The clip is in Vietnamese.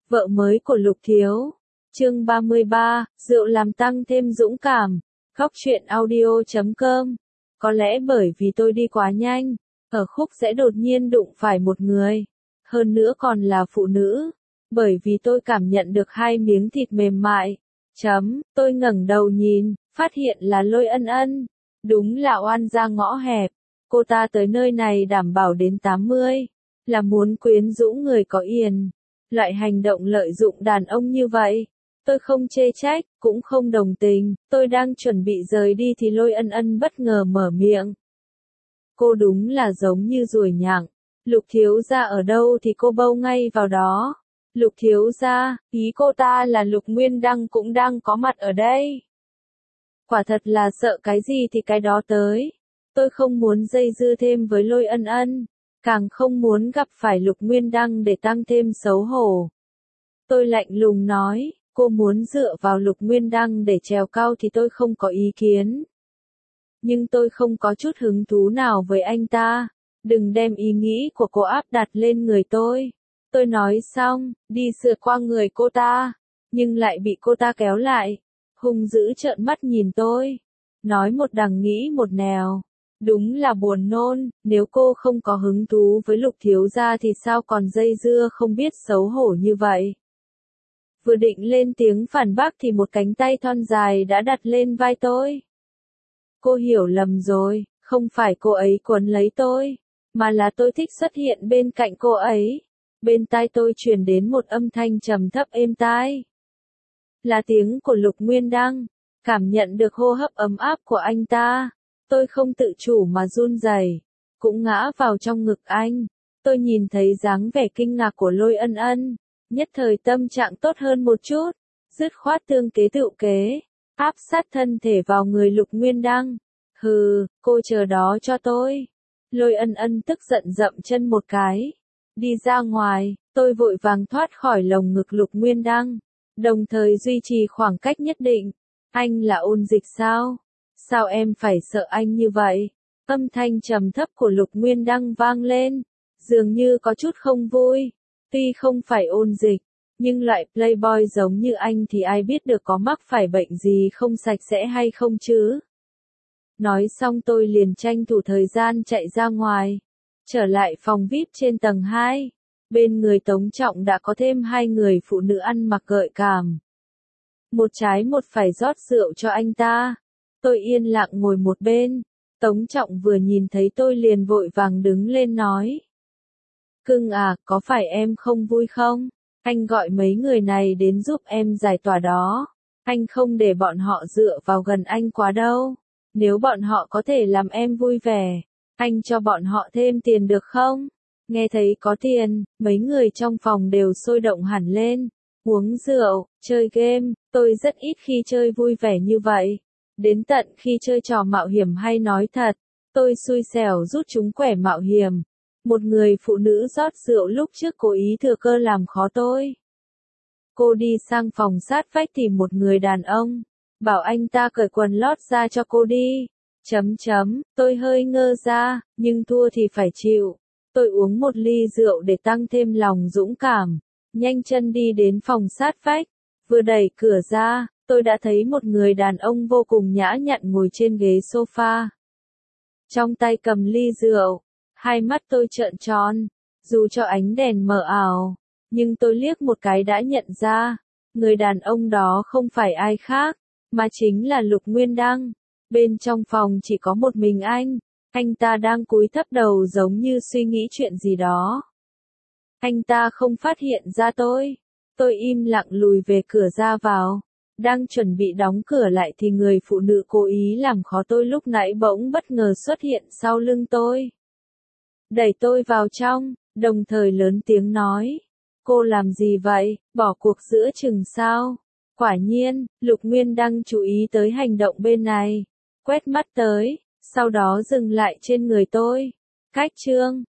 Vợ mới của Lục Thiếu. Chương 33, rượu làm tăng thêm dũng cảm. Góc truyện audio.com. Có lẽ bởi vì tôi đi quá nhanh, ở khúc sẽ đột nhiên đụng phải một người, hơn nữa còn là phụ nữ. Bởi vì tôi cảm nhận được hai miếng thịt mềm mại. Tôi ngẩng đầu nhìn, phát hiện là Lôi Ân Ân. Đúng là oan gia ngõ hẹp. Cô ta tới nơi này đảm bảo đến 80, là muốn quyến rũ người có tiền. Loại hành động lợi dụng đàn ông như vậy, tôi không chê trách, cũng không đồng tình. Tôi đang chuẩn bị rời đi thì Lôi Ân Ân bất ngờ mở miệng. Cô đúng là giống như ruồi nhặng. Lục thiếu gia ở đâu thì cô bâu ngay vào đó. Lục thiếu gia, ý cô ta là Lục Nguyên Đăng cũng đang có mặt ở đây. Quả thật là sợ cái gì thì cái đó tới. Tôi không muốn dây dưa thêm với Lôi Ân Ân, càng không muốn gặp phải Lục Nguyên Đăng để tăng thêm xấu hổ. Tôi lạnh lùng nói, cô muốn dựa vào Lục Nguyên Đăng để trèo cao thì tôi không có ý kiến. Nhưng tôi không có chút hứng thú nào với anh ta. Đừng đem ý nghĩ của cô áp đặt lên người tôi. Tôi nói xong, đi sượt qua người cô ta, nhưng lại bị cô ta kéo lại, hung dữ trợn mắt nhìn tôi. Nói một đằng nghĩ một nẻo. Đúng là buồn nôn, nếu cô không có hứng thú với Lục thiếu gia thì sao còn dây dưa không biết xấu hổ như vậy. Vừa định lên tiếng phản bác thì một cánh tay thon dài đã đặt lên vai tôi. Cô hiểu lầm rồi, không phải cô ấy quấn lấy tôi, mà là tôi thích xuất hiện bên cạnh cô ấy. Bên tai tôi truyền đến một âm thanh trầm thấp êm tai. Là tiếng của Lục Nguyên Đăng. Cảm nhận được hô hấp ấm áp của anh ta, tôi không tự chủ mà run rẩy, cũng ngã vào trong ngực anh. Tôi nhìn thấy dáng vẻ kinh ngạc của Lôi Ân Ân, nhất thời tâm trạng tốt hơn một chút, dứt khoát tương kế tựu kế, áp sát thân thể vào người Lục Nguyên Đăng. Hừ, cô chờ đó cho tôi. Lôi Ân Ân tức giận dậm chân một cái, đi ra ngoài. Tôi vội vàng thoát khỏi lồng ngực Lục Nguyên Đăng, đồng thời duy trì khoảng cách nhất định. Anh là ôn dịch sao? Sao em phải sợ anh như vậy? Âm thanh trầm thấp của Lục Nguyên Đăng vang lên, dường như có chút không vui. Tuy không phải ôn dịch, nhưng loại playboy giống như anh thì ai biết được có mắc phải bệnh gì không sạch sẽ hay không chứ? Nói xong tôi liền tranh thủ thời gian chạy ra ngoài, trở lại phòng VIP trên tầng 2. Bên người Tống Trọng đã có thêm hai người phụ nữ ăn mặc gợi cảm. Một trái một phải rót rượu cho anh ta. Tôi yên lặng ngồi một bên. Tống Trọng vừa nhìn thấy tôi liền vội vàng đứng lên nói. Cưng à, có phải em không vui không? Anh gọi mấy người này đến giúp em giải tỏa đó. Anh không để bọn họ dựa vào gần anh quá đâu. Nếu bọn họ có thể làm em vui vẻ, anh cho bọn họ thêm tiền được không? Nghe thấy có tiền, mấy người trong phòng đều sôi động hẳn lên. Uống rượu, chơi game, tôi rất ít khi chơi vui vẻ như vậy. Đến tận khi chơi trò mạo hiểm hay nói thật, tôi xui xẻo rút chúng quẻ mạo hiểm. Một người phụ nữ rót rượu lúc trước cố ý thừa cơ làm khó tôi. Cô đi sang phòng sát vách tìm một người đàn ông, bảo anh ta cởi quần lót ra cho cô đi. Tôi hơi ngơ ra, nhưng thua thì phải chịu. Tôi uống một ly rượu để tăng thêm lòng dũng cảm, nhanh chân đi đến phòng sát vách. Vừa đẩy cửa ra, tôi đã thấy một người đàn ông vô cùng nhã nhặn ngồi trên ghế sofa. Trong tay cầm ly rượu, hai mắt tôi trợn tròn, dù cho ánh đèn mờ ảo, nhưng tôi liếc một cái đã nhận ra, người đàn ông đó không phải ai khác, mà chính là Lục Nguyên Đăng. Bên trong phòng chỉ có một mình anh ta đang cúi thấp đầu giống như suy nghĩ chuyện gì đó. Anh ta không phát hiện ra tôi im lặng lùi về cửa ra vào, đang chuẩn bị đóng cửa lại thì người phụ nữ cố ý làm khó tôi lúc nãy bỗng bất ngờ xuất hiện sau lưng tôi. Đẩy tôi vào trong, đồng thời lớn tiếng nói, cô làm gì vậy, bỏ cuộc giữa chừng sao? Quả nhiên, Lục Nguyên Đăng chú ý tới hành động bên này, quét mắt tới, sau đó dừng lại trên người tôi. Cách chương